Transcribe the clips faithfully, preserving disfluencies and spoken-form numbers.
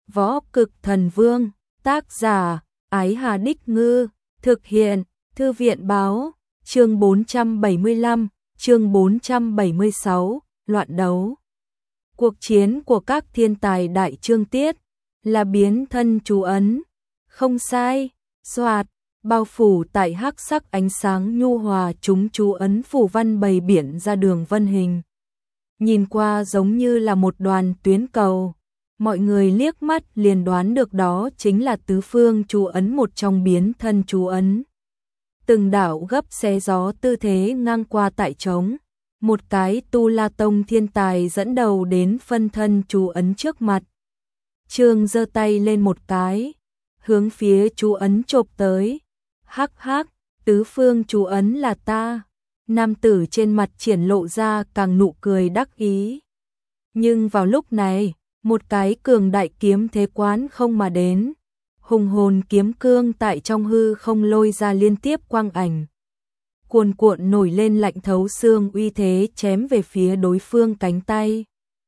Võ Cực Thần Vương, tác giả, Ái Hà Đích Ngư, thực hiện, Thư viện Báo, chương bốn trăm bảy mươi lăm, chương bốn trăm bảy mươi sáu, loạn đấu. Cuộc chiến của các thiên tài đại chương tiết, là biến thân chú ấn, không sai, soạt, bao phủ tại hắc sắc ánh sáng nhu hòa chúng chú ấn phủ văn bày biển ra đường vân hình. Nhìn qua giống như là một đoàn tuyến cầu. Mọi người liếc mắt liền đoán được đó chính là tứ phương chú ấn một trong biến thân chú ấn. Từng đạo gấp xé gió tư thế ngang qua tại trống. Một cái Tu La Tông thiên tài dẫn đầu đến phân thân chú ấn trước mặt. Trương giơ tay lên một cái, hướng phía chú ấn chộp tới. Hắc hắc, tứ phương chú ấn là ta. Nam tử trên mặt triển lộ ra càng nụ cười đắc ý. Nhưng vào lúc này, một cái cường đại kiếm thế quán không mà đến. Hùng hồn kiếm cương tại trong hư không lôi ra liên tiếp quang ảnh. Cuồn cuộn nổi lên lạnh thấu xương uy thế chém về phía đối phương cánh tay.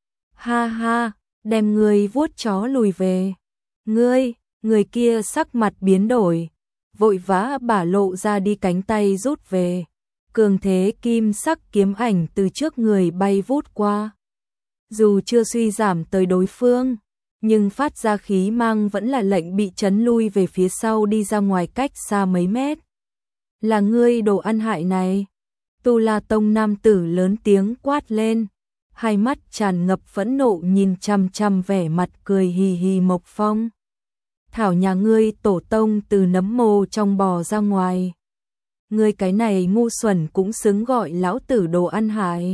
Ha ha, đem người vuốt chó lùi về. Ngươi, người kia sắc mặt biến đổi. Vội vã bả lộ ra đi cánh tay rút về. Cường thế kim sắc kiếm ảnh từ trước người bay vút qua. Dù chưa suy giảm tới đối phương, nhưng phát ra khí mang vẫn là lệnh bị chấn lui về phía sau đi ra ngoài cách xa mấy mét. Là ngươi đồ ăn hại này. Tu La Tông nam tử lớn tiếng quát lên, hai mắt tràn ngập phẫn nộ nhìn chằm chằm vẻ mặt cười hì hì Mộc Phong. Thảo nhà ngươi tổ tông từ nấm mồ trong bò ra ngoài. Ngươi cái này ngu xuẩn cũng xứng gọi lão tử đồ ăn hại.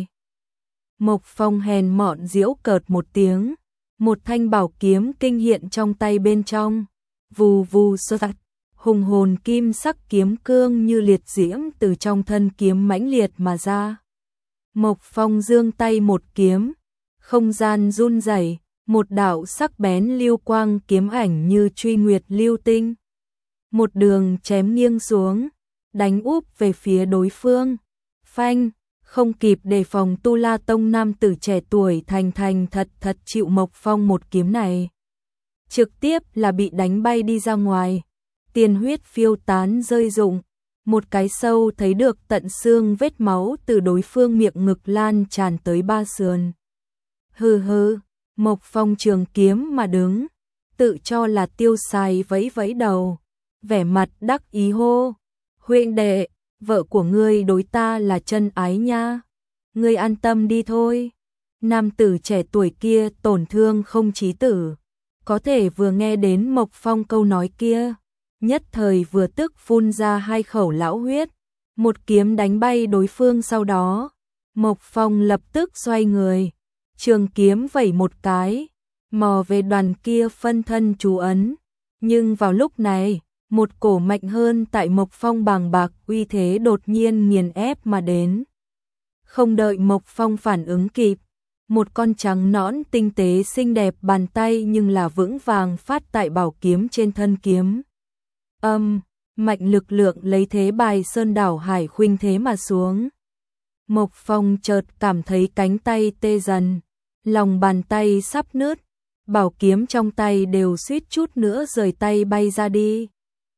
Mộc Phong hèn mọn giễu cợt một tiếng, một thanh bảo kiếm kinh hiện trong tay bên trong, vù vù sơ tạch, hùng hồn kim sắc kiếm cương như liệt diễm từ trong thân kiếm mãnh liệt mà ra. Mộc Phong giương tay một kiếm, không gian run rẩy, một đạo sắc bén lưu quang kiếm ảnh như truy nguyệt lưu tinh. Một đường chém nghiêng xuống, đánh úp về phía đối phương. Phanh! Không kịp đề phòng Tu La Tông nam tử trẻ tuổi thành thành thật thật chịu Mộc Phong một kiếm này. Trực tiếp là bị đánh bay đi ra ngoài. Tiền huyết phiêu tán rơi rụng. Một cái sâu thấy được tận xương vết máu từ đối phương miệng ngực lan tràn tới ba sườn. Hừ hừ, Mộc Phong trường kiếm mà đứng. Tự cho là tiêu xài vẫy vẫy đầu. Vẻ mặt đắc ý hô. Huynh đệ! Vợ của ngươi đối ta là chân ái nha. Ngươi an tâm đi thôi. Nam tử trẻ tuổi kia tổn thương không chí tử. Có thể vừa nghe đến Mộc Phong câu nói kia. Nhất thời vừa tức phun ra hai khẩu lão huyết. Một kiếm đánh bay đối phương sau đó. Mộc Phong lập tức xoay người. Trường kiếm vẩy một cái. Mò về đoàn kia phân thân chú ấn. Nhưng vào lúc này. Một cổ mạnh hơn tại Mộc Phong bàng bạc uy thế đột nhiên nghiền ép mà đến. Không đợi Mộc Phong phản ứng kịp, một con trắng nõn tinh tế xinh đẹp bàn tay nhưng là vững vàng phát tại bảo kiếm trên thân kiếm. Âm, mạnh lực lượng lấy thế bài sơn đảo hải khuynh thế mà xuống. Mộc Phong chợt cảm thấy cánh tay tê dần, lòng bàn tay sắp nứt, bảo kiếm trong tay đều suýt chút nữa rời tay bay ra đi.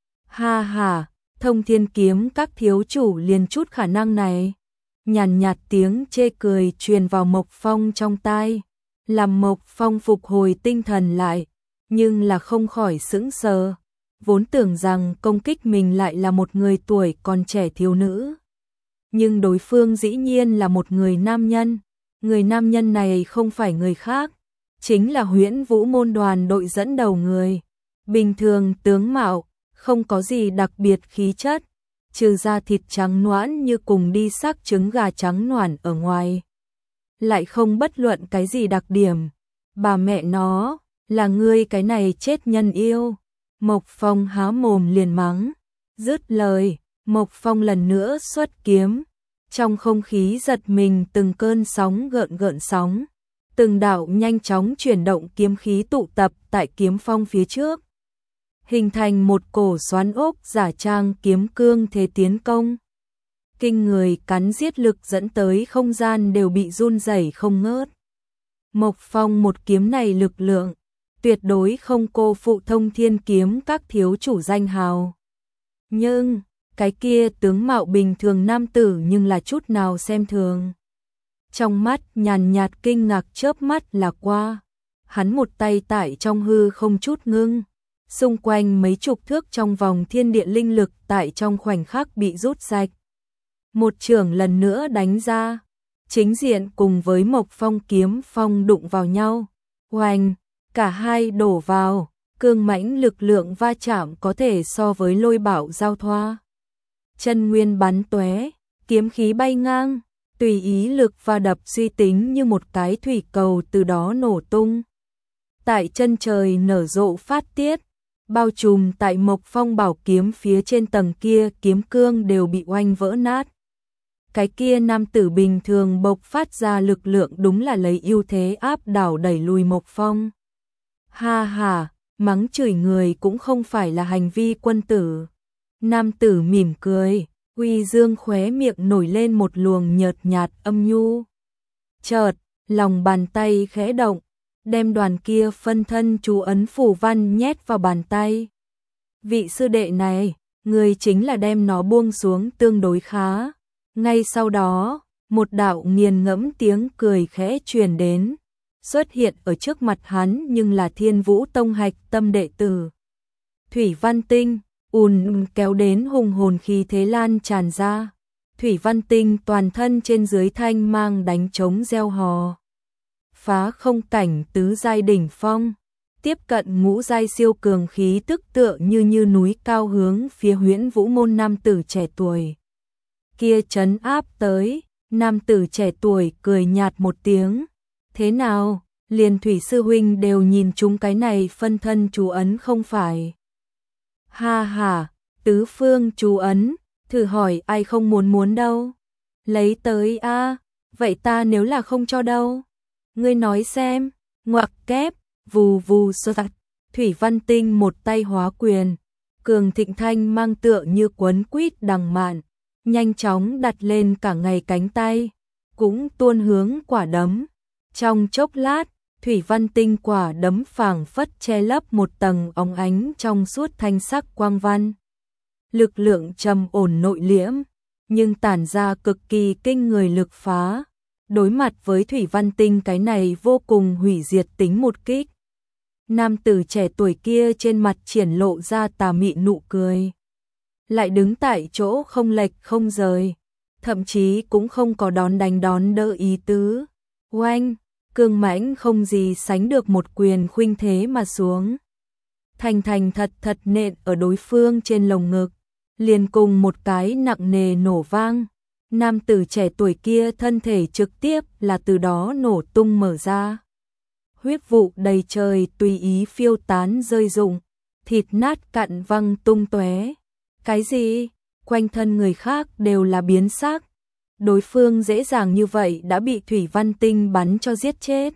Ha ha, Thông Thiên Kiếm các thiếu chủ liền chút khả năng này. Nhàn nhạt tiếng chê cười truyền vào Mộc Phong trong tai, làm Mộc Phong phục hồi tinh thần lại, nhưng là không khỏi sững sờ, vốn tưởng rằng công kích mình lại là một người tuổi còn trẻ thiếu nữ. Nhưng đối phương dĩ nhiên là một người nam nhân, người nam nhân này không phải người khác, chính là Huyễn Vũ môn đoàn đội dẫn đầu người, bình thường tướng mạo, không có gì đặc biệt khí chất, trừ da thịt trắng nõn như cùng đi xác trứng gà trắng noản ở ngoài. Lại không bất luận cái gì đặc điểm. Bà mẹ nó, là ngươi cái này chết nhân yêu. Mộc Phong há mồm liền mắng. Dứt lời, Mộc Phong lần nữa xuất kiếm. Trong không khí giật mình từng cơn sóng gợn gợn sóng. Từng đạo nhanh chóng chuyển động kiếm khí tụ tập tại kiếm phong phía trước. Hình thành một cổ xoắn ốc giả trang kiếm cương thế tiến công. Kinh người cắn giết lực dẫn tới không gian đều bị run rẩy không ngớt. Mộc Phong một kiếm này lực lượng, tuyệt đối không cô phụ Thông Thiên kiếm các thiếu chủ danh hào. Nhưng, cái kia tướng mạo bình thường nam tử nhưng là chút nào xem thường. Trong mắt nhàn nhạt kinh ngạc chớp mắt là qua, hắn một tay tại trong hư không chút ngưng, xung quanh mấy chục thước trong vòng thiên địa linh lực tại trong khoảnh khắc bị rút sạch. Một chưởng lần nữa đánh ra, chính diện cùng với Mộc Phong kiếm phong đụng vào nhau, oanh, cả hai đổ vào, cương mãnh lực lượng va chạm có thể so với lôi bảo giao thoa. Chân nguyên bắn tóe, kiếm khí bay ngang, tùy ý lực va đập suy tính như một cái thủy cầu từ đó nổ tung. Tại chân trời nở rộ phát tiết, bao trùm tại Mộc Phong bảo kiếm phía trên tầng kia kiếm cương đều bị oanh vỡ nát. Cái kia nam tử bình thường bộc phát ra lực lượng đúng là lấy ưu thế áp đảo đẩy lùi Mộc Phong. Ha ha, mắng chửi người cũng không phải là hành vi quân tử. Nam tử mỉm cười, Uy Dương khóe miệng nổi lên một luồng nhợt nhạt âm nhu. Chợt, lòng bàn tay khẽ động, đem đoàn kia phân thân chú ấn phủ văn nhét vào bàn tay. Vị sư đệ này, người chính là đem nó buông xuống tương đối khá. Ngay sau đó, một đạo nghiền ngẫm tiếng cười khẽ truyền đến, xuất hiện ở trước mặt hắn nhưng là Thiên Vũ Tông hạch tâm đệ tử. Thủy Văn Tinh, ùn kéo đến hùng hồn khí thế lan tràn ra. Thủy Văn Tinh toàn thân trên dưới thanh mang đánh trống reo hò. Phá không cảnh tứ giai đỉnh phong, tiếp cận ngũ giai siêu cường khí tức tựa như như núi cao hướng phía Huyễn Vũ môn nam tử trẻ tuổi. Kia trấn áp tới, nam tử trẻ tuổi cười nhạt một tiếng. Thế nào, liền Thủy sư huynh đều nhìn chúng cái này phân thân chú ấn không phải? Ha ha, tứ phương chú ấn, thử hỏi ai không muốn muốn đâu. Lấy tới a, vậy ta nếu là không cho đâu? Ngươi nói xem, ngoặc kép, vù vù sơ tạch, Thủy Văn Tinh một tay hóa quyền, cường thịnh thanh mang tựa như quấn quýt đằng mạn, nhanh chóng đặt lên cả ngày cánh tay, cũng tuôn hướng quả đấm. Trong chốc lát, Thủy Văn Tinh quả đấm phảng phất che lấp một tầng óng ánh trong suốt thanh sắc quang văn. Lực lượng trầm ổn nội liễm, nhưng tản ra cực kỳ kinh người lực phá. Đối mặt với Thủy Văn Tinh cái này vô cùng hủy diệt tính một kích. Nam tử trẻ tuổi kia trên mặt triển lộ ra tà mị nụ cười. Lại đứng tại chỗ không lệch không rời, thậm chí cũng không có đón đánh đón đỡ ý tứ. Oanh, cương mãnh không gì sánh được một quyền khuynh thế mà xuống. Thành thành thật thật nện ở đối phương trên lồng ngực, liền cùng một cái nặng nề nổ vang. Nam tử trẻ tuổi kia thân thể trực tiếp là từ đó nổ tung mở ra. Huyết vụ đầy trời tùy ý phiêu tán rơi rụng, thịt nát cặn văng tung tóe. Cái gì? Quanh thân người khác đều là biến sắc. Đối phương dễ dàng như vậy đã bị Thủy Văn Tinh bắn cho giết chết.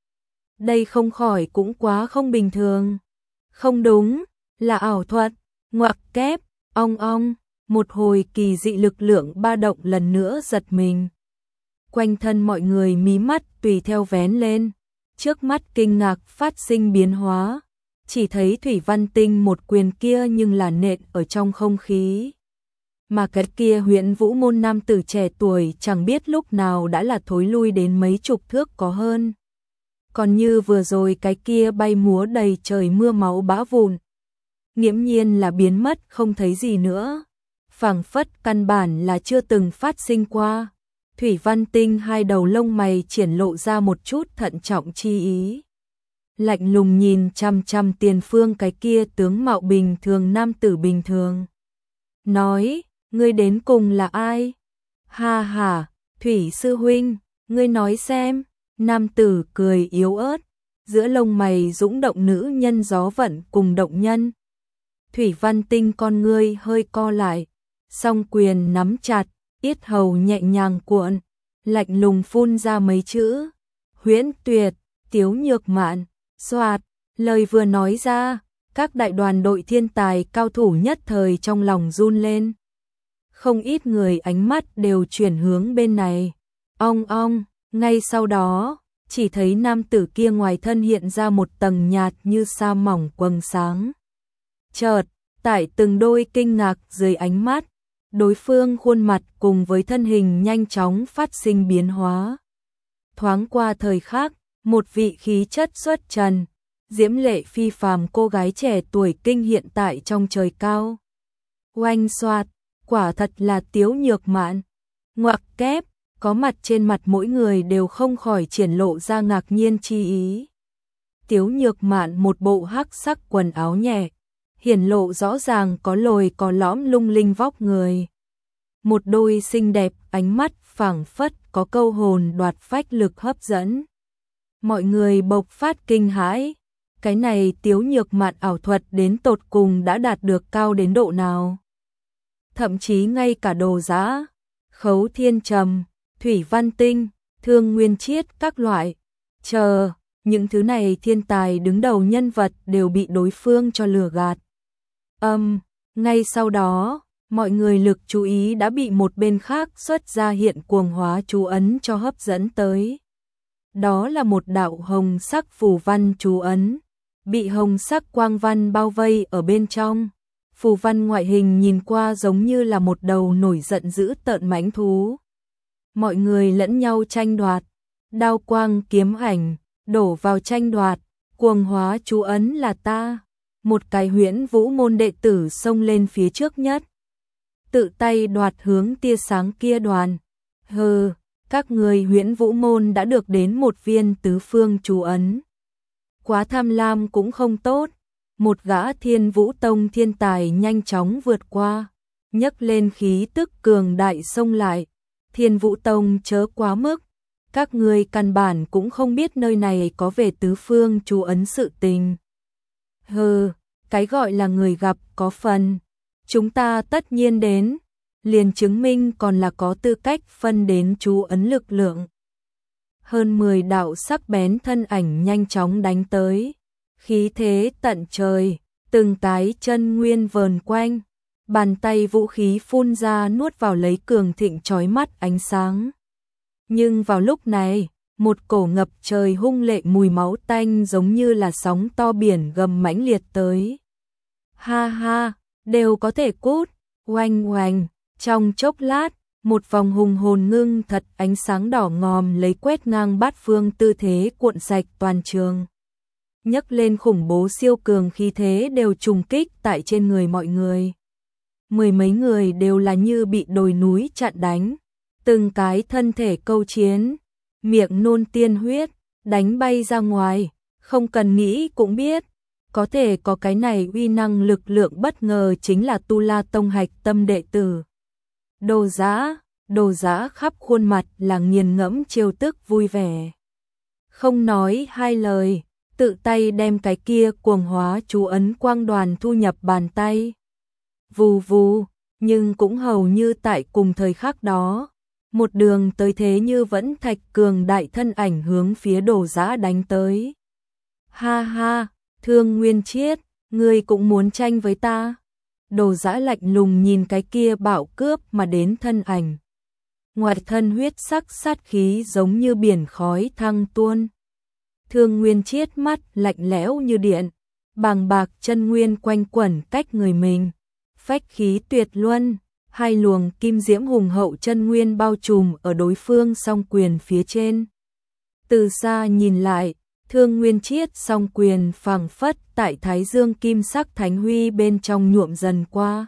Đây không khỏi cũng quá không bình thường. Không đúng, là ảo thuật, ngoặc kép, ong ong. Một hồi kỳ dị lực lượng ba động lần nữa giật mình. Quanh thân mọi người mí mắt tùy theo vén lên, trước mắt kinh ngạc phát sinh biến hóa. Chỉ thấy Thủy Văn Tinh một quyền kia nhưng là nện ở trong không khí. Mà cái kia Huyễn Vũ môn nam tử trẻ tuổi chẳng biết lúc nào đã là thối lui đến mấy chục thước có hơn. Còn như vừa rồi cái kia bay múa đầy trời mưa máu bã vụn, nghiễm nhiên là biến mất không thấy gì nữa. Phảng phất căn bản là chưa từng phát sinh qua. Thủy Văn Tinh hai đầu lông mày triển lộ ra một chút thận trọng chi ý. Lạnh lùng nhìn chăm chăm tiền phương cái kia tướng mạo bình thường nam tử bình thường. Nói, ngươi đến cùng là ai? Ha ha, Thủy sư huynh, ngươi nói xem. Nam tử cười yếu ớt, giữa lông mày dũng động nữ nhân gió vận cùng động nhân. Thủy Văn Tinh con ngươi hơi co lại, song quyền nắm chặt, yết hầu nhẹ nhàng cuộn, lạnh lùng phun ra mấy chữ. Huyễn Tuyệt, Tiếu Nhược Mạn, xoạt, lời vừa nói ra, các đại đoàn đội thiên tài cao thủ nhất thời trong lòng run lên. Không ít người ánh mắt đều chuyển hướng bên này. Ong ong, ngay sau đó, chỉ thấy nam tử kia ngoài thân hiện ra một tầng nhạt như sa mỏng quầng sáng. Chợt, tại từng đôi kinh ngạc dưới ánh mắt, đối phương khuôn mặt cùng với thân hình nhanh chóng phát sinh biến hóa. Thoáng qua thời khắc, một vị khí chất xuất trần, diễm lệ phi phàm cô gái trẻ tuổi kinh hiện tại trong trời cao. Oanh xoạt, quả thật là Tiếu Nhược Mạn. Ngoặc kép, có mặt trên mặt mỗi người đều không khỏi triển lộ ra ngạc nhiên chi ý. Tiếu Nhược Mạn một bộ hắc sắc quần áo nhẹ, hiển lộ rõ ràng có lồi có lõm lung linh vóc người. Một đôi xinh đẹp, ánh mắt phảng phất có câu hồn đoạt phách lực hấp dẫn. Mọi người bộc phát kinh hãi, cái này Tiếu Nhược Mạn ảo thuật đến tột cùng đã đạt được cao đến độ nào. Thậm chí ngay cả Đồ Giã, Khấu Thiên Trầm, Thủy Văn Tinh, Thương Nguyên Chiết các loại, chờ, những thứ này thiên tài đứng đầu nhân vật đều bị đối phương cho lừa gạt. Âm, um, ngay sau đó, mọi người lực chú ý đã bị một bên khác xuất ra hiện cuồng hóa chú ấn cho hấp dẫn tới. Đó là một đạo hồng sắc phù văn chú ấn, bị hồng sắc quang văn bao vây ở bên trong. Phù văn ngoại hình nhìn qua giống như là một đầu nổi giận dữ tợn mãnh thú. Mọi người lẫn nhau tranh đoạt, đao quang kiếm ảnh, đổ vào tranh đoạt, cuồng hóa chú ấn là ta. Một cái Huyễn Vũ môn đệ tử xông lên phía trước nhất, tự tay đoạt hướng tia sáng kia đoàn. Hừ, các người Huyễn Vũ môn đã được đến một viên tứ phương chú ấn. Quá tham lam cũng không tốt. Một gã Thiên Vũ Tông thiên tài nhanh chóng vượt qua, nhấc lên khí tức cường đại xông lại. Thiên Vũ Tông chớ quá mức, các người căn bản cũng không biết nơi này có về tứ phương chú ấn sự tình. Hừ, cái gọi là người gặp có phần, chúng ta tất nhiên đến, liền chứng minh còn là có tư cách phân đến chú ấn lực lượng. Hơn mười đạo sắc bén thân ảnh nhanh chóng đánh tới, khí thế tận trời, từng cái chân nguyên vờn quanh, bàn tay vũ khí phun ra nuốt vào lấy cường thịnh chói mắt ánh sáng. Nhưng vào lúc này, một cổ ngập trời hung lệ mùi máu tanh giống như là sóng to biển gầm mãnh liệt tới. Ha ha, đều có thể cút, oanh oanh, trong chốc lát, một vòng hùng hồn ngưng thật ánh sáng đỏ ngòm lấy quét ngang bát phương tư thế cuộn sạch toàn trường. Nhấc lên khủng bố siêu cường khí thế đều trùng kích tại trên người mọi người. Mười mấy người đều là như bị đồi núi chặn đánh, từng cái thân thể câu chiến, miệng nôn tiên huyết, đánh bay ra ngoài, không cần nghĩ cũng biết, có thể có cái này uy năng lực lượng bất ngờ chính là Tu La Tông hạch tâm đệ tử. Đồ Giã, Đồ Giã khắp khuôn mặt là nghiền ngẫm trêu tức vui vẻ. Không nói hai lời, tự tay đem cái kia cuồng hóa chú ấn quang đoàn thu nhập bàn tay. Vù vù, nhưng cũng hầu như tại cùng thời khắc đó, một đường tới thế như vẫn thạch cường đại thân ảnh hướng phía Đồ Giã đánh tới. Ha ha, Thương Nguyên Chiết, ngươi cũng muốn tranh với ta. Đồ Giã lạnh lùng nhìn cái kia bạo cướp mà đến thân ảnh. Ngoại thân huyết sắc sát khí giống như biển khói thăng tuôn. Thương Nguyên Chiết mắt lạnh lẽo như điện, bàng bạc chân nguyên quanh quẩn cách người mình, phách khí tuyệt luân, hai luồng kim diễm hùng hậu chân nguyên bao trùm ở đối phương song quyền phía trên. Từ xa nhìn lại, Thương Nguyên Chiết song quyền phảng phất tại thái dương kim sắc thánh huy bên trong nhuộm dần qua.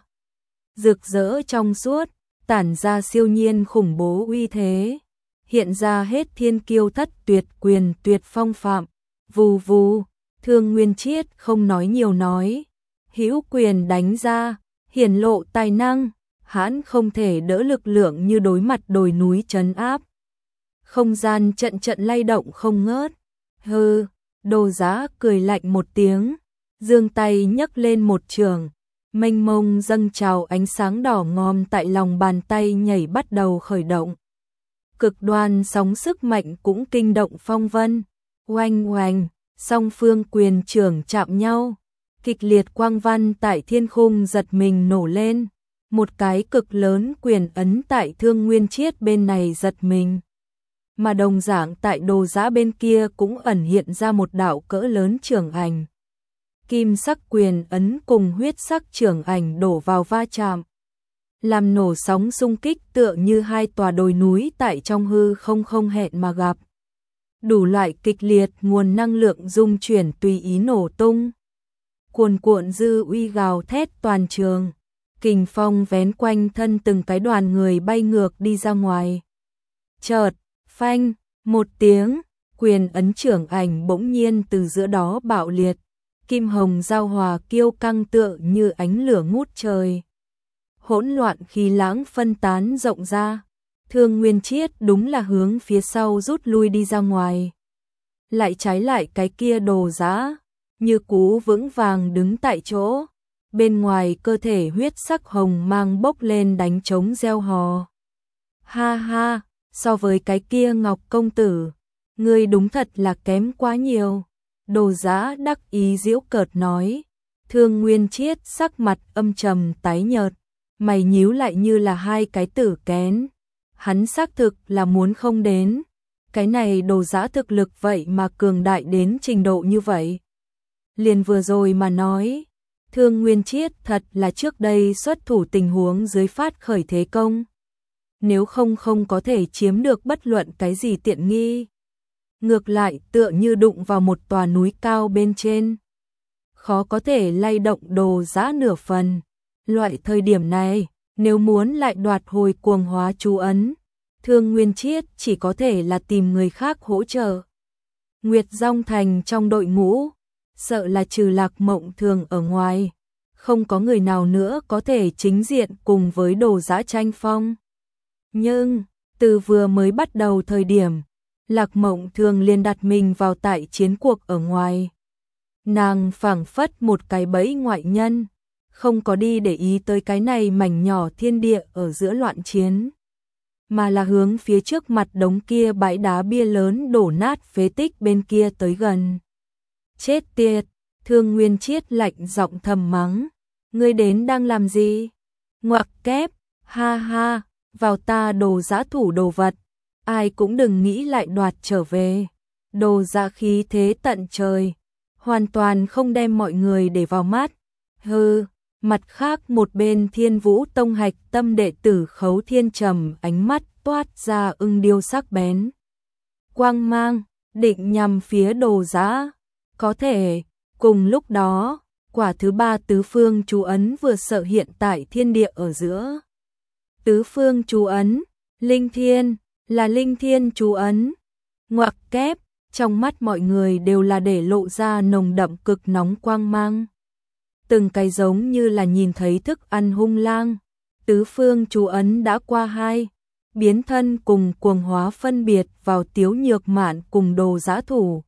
Rực rỡ trong suốt, tản ra siêu nhiên khủng bố uy thế, hiện ra hết thiên kiêu thất tuyệt quyền tuyệt phong phạm. Vù vù, Thương Nguyên Chiết không nói nhiều nói, hữu quyền đánh ra, hiển lộ tài năng, hãn không thể đỡ lực lượng như đối mặt đồi núi trấn áp. Không gian trận trận lay động không ngớt. Hừ, Đồ Giã cười lạnh một tiếng, giương tay nhấc lên một trường, mênh mông dâng trào ánh sáng đỏ ngòm tại lòng bàn tay nhảy bắt đầu khởi động. Cực đoan sóng sức mạnh cũng kinh động phong vân, oanh oanh, song phương quyền trưởng chạm nhau, kịch liệt quang văn tại thiên khung giật mình nổ lên, một cái cực lớn quyền ấn tại Thương Nguyên Chiết bên này giật mình. mà đồng dạng tại đồ giã bên kia cũng ẩn hiện ra một đạo cỡ lớn trường ảnh. Kim sắc quyền ấn cùng huyết sắc trường ảnh đổ vào va chạm, làm nổ sóng xung kích tựa như hai tòa đồi núi tại trong hư không không hẹn mà gặp. Đủ loại kịch liệt nguồn năng lượng dung chuyển tùy ý nổ tung. Cuồn cuộn dư uy gào thét toàn trường, kình phong vén quanh thân từng cái đoàn người bay ngược đi ra ngoài. Chợt, phanh, một tiếng, quyền ấn trưởng ảnh bỗng nhiên từ giữa đó bạo liệt, kim hồng giao hòa kiêu căng tựa như ánh lửa ngút trời. Hỗn loạn khí lãng phân tán rộng ra, Thương Nguyên Chiết đúng là hướng phía sau rút lui đi ra ngoài. Lại trái lại cái kia đồ giã, như cú vững vàng đứng tại chỗ, bên ngoài cơ thể huyết sắc hồng mang bốc lên đánh trống reo hò. Ha ha, so với cái kia Ngọc công tử, ngươi đúng thật là kém quá nhiều. Đồ giã đắc ý giễu cợt nói. Thương Nguyên Chiết sắc mặt âm trầm tái nhợt, mày nhíu lại như là hai cái tử kén. Hắn xác thực là muốn không đến. Cái này đồ giã thực lực vậy mà cường đại đến trình độ như vậy. Liền vừa rồi mà nói, Thương Nguyên Chiết thật là trước đây xuất thủ tình huống dưới phát khởi thế công. Nếu không không có thể chiếm được bất luận cái gì tiện nghi. Ngược lại tựa như đụng vào một tòa núi cao bên trên. Khó có thể lay động đồ giã nửa phần. Loại thời điểm này, nếu muốn lại đoạt hồi cuồng hóa chú ấn, Thương Nguyên Chiết chỉ có thể là tìm người khác hỗ trợ. Nguyệt Dong Thành trong đội ngũ, sợ là trừ Lạc Mộng Thường ở ngoài, không có người nào nữa có thể chính diện cùng với đồ giã tranh phong. Nhưng, từ vừa mới bắt đầu thời điểm, Lạc Mộng Thường liền đặt mình vào tại chiến cuộc ở ngoài. Nàng phảng phất một cái bẫy ngoại nhân, không có đi để ý tới cái này mảnh nhỏ thiên địa ở giữa loạn chiến, mà là hướng phía trước mặt đống kia bãi đá bia lớn đổ nát phế tích bên kia tới gần. Chết tiệt, Thương Nguyên Chiết lạnh giọng thầm mắng, ngươi đến đang làm gì? Ngoặc kép, ha ha, vào ta đồ giã thủ đồ vật, ai cũng đừng nghĩ lại đoạt trở về. Đồ giã khí thế tận trời, hoàn toàn không đem mọi người để vào mắt. Hừ. Mặt khác một bên Thiên Vũ Tông hạch tâm đệ tử Khấu Thiên Trầm ánh mắt toát ra ưng điêu sắc bén. Quang mang, định nhằm phía đồ giã. Có thể, cùng lúc đó, quả thứ ba tứ phương chú ấn vừa sợ hiện tại thiên địa ở giữa. Tứ phương chú ấn, Linh Thiên, là Linh Thiên chú ấn. Ngoặc kép, trong mắt mọi người đều là để lộ ra nồng đậm cực nóng quang mang. Từng cái giống như là nhìn thấy thức ăn hung lang. Tứ phương chú ấn đã qua hai, biến thân cùng cuồng hóa phân biệt vào Tiếu Nhược Mạn cùng đồ giã thủ.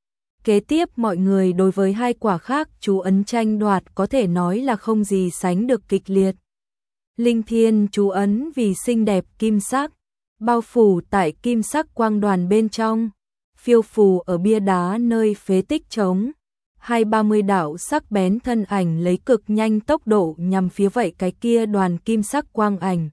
Kế tiếp mọi người đối với hai quả khác chú ấn tranh đoạt có thể nói là không gì sánh được kịch liệt. Linh Thiên chú ấn vì xinh đẹp kim sắc, bao phủ tại kim sắc quang đoàn bên trong, phiêu phù ở bia đá nơi phế tích trống. Hai ba mươi đạo sắc bén thân ảnh lấy cực nhanh tốc độ nhằm phía vậy cái kia đoàn kim sắc quang ảnh.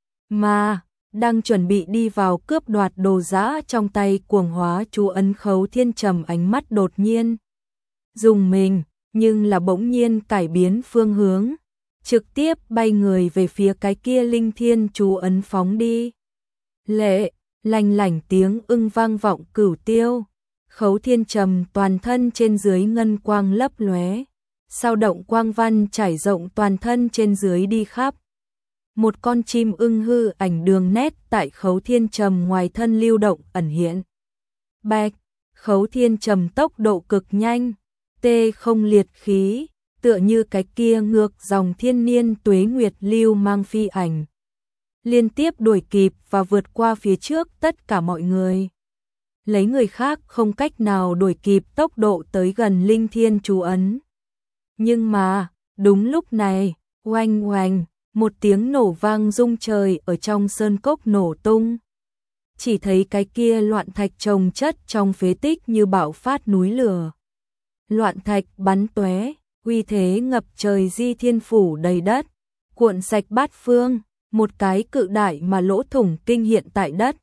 Mà, đang chuẩn bị đi vào cướp đoạt đồ giã trong tay cuồng hóa chú ấn Khấu Thiên Trầm ánh mắt đột nhiên dùng mình, nhưng là bỗng nhiên cải biến phương hướng, trực tiếp bay người về phía cái kia Linh Thiên chú ấn phóng đi. Lệ, lanh lảnh tiếng ưng vang vọng cửu tiêu. Khấu Thiên Trầm toàn thân trên dưới ngân quang lấp lóe, sao động quang văn trải rộng toàn thân trên dưới đi khắp. Một con chim ưng hư ảnh đường nét tại Khấu Thiên Trầm ngoài thân lưu động ẩn hiện. Bạch, Khấu Thiên Trầm tốc độ cực nhanh, tê không liệt khí, tựa như cái kia ngược dòng thiên niên tuế nguyệt lưu mang phi ảnh. Liên tiếp đuổi kịp và vượt qua phía trước tất cả mọi người. Lấy người khác không cách nào đuổi kịp tốc độ tới gần Linh Thiên chú ấn. Nhưng mà, đúng lúc này, oanh oanh, một tiếng nổ vang rung trời ở trong sơn cốc nổ tung. Chỉ thấy cái kia loạn thạch chồng chất trong phế tích như bạo phát núi lửa. Loạn thạch bắn tóe, uy thế ngập trời di thiên phủ đầy đất, cuộn sạch bát phương, một cái cự đại mà lỗ thủng kinh hiện tại đất.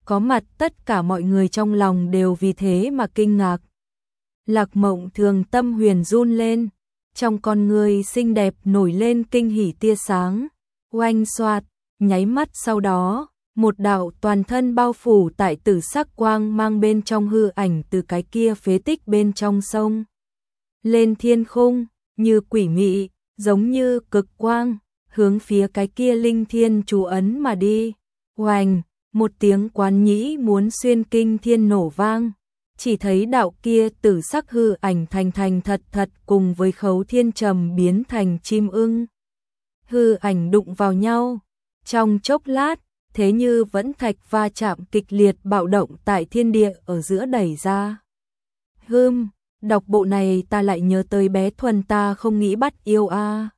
có mặt tất cả mọi người trong lòng đều vì thế mà kinh ngạc. Lạc Mộng Thường tâm huyền run lên, trong con người xinh đẹp nổi lên kinh hỉ tia sáng, oanh xoạt, nháy mắt sau đó, một đạo toàn thân bao phủ tại tử sắc quang mang bên trong hư ảnh từ cái kia phế tích bên trong sông. Lên thiên khung, như quỷ mị, giống như cực quang, hướng phía cái kia linh thiên chú ấn mà đi. Oanh, một tiếng quán nhĩ muốn xuyên kinh thiên nổ vang. Chỉ thấy đạo kia tử sắc hư ảnh thành thành thật thật cùng với Khấu Thiên Trầm biến thành chim ưng. Hư ảnh đụng vào nhau, trong chốc lát, thế như vẫn thạch va chạm kịch liệt bạo động tại thiên địa ở giữa đẩy ra. Hừm, đọc bộ này ta lại nhớ tới bé Thuần ta không nghĩ bắt yêu a.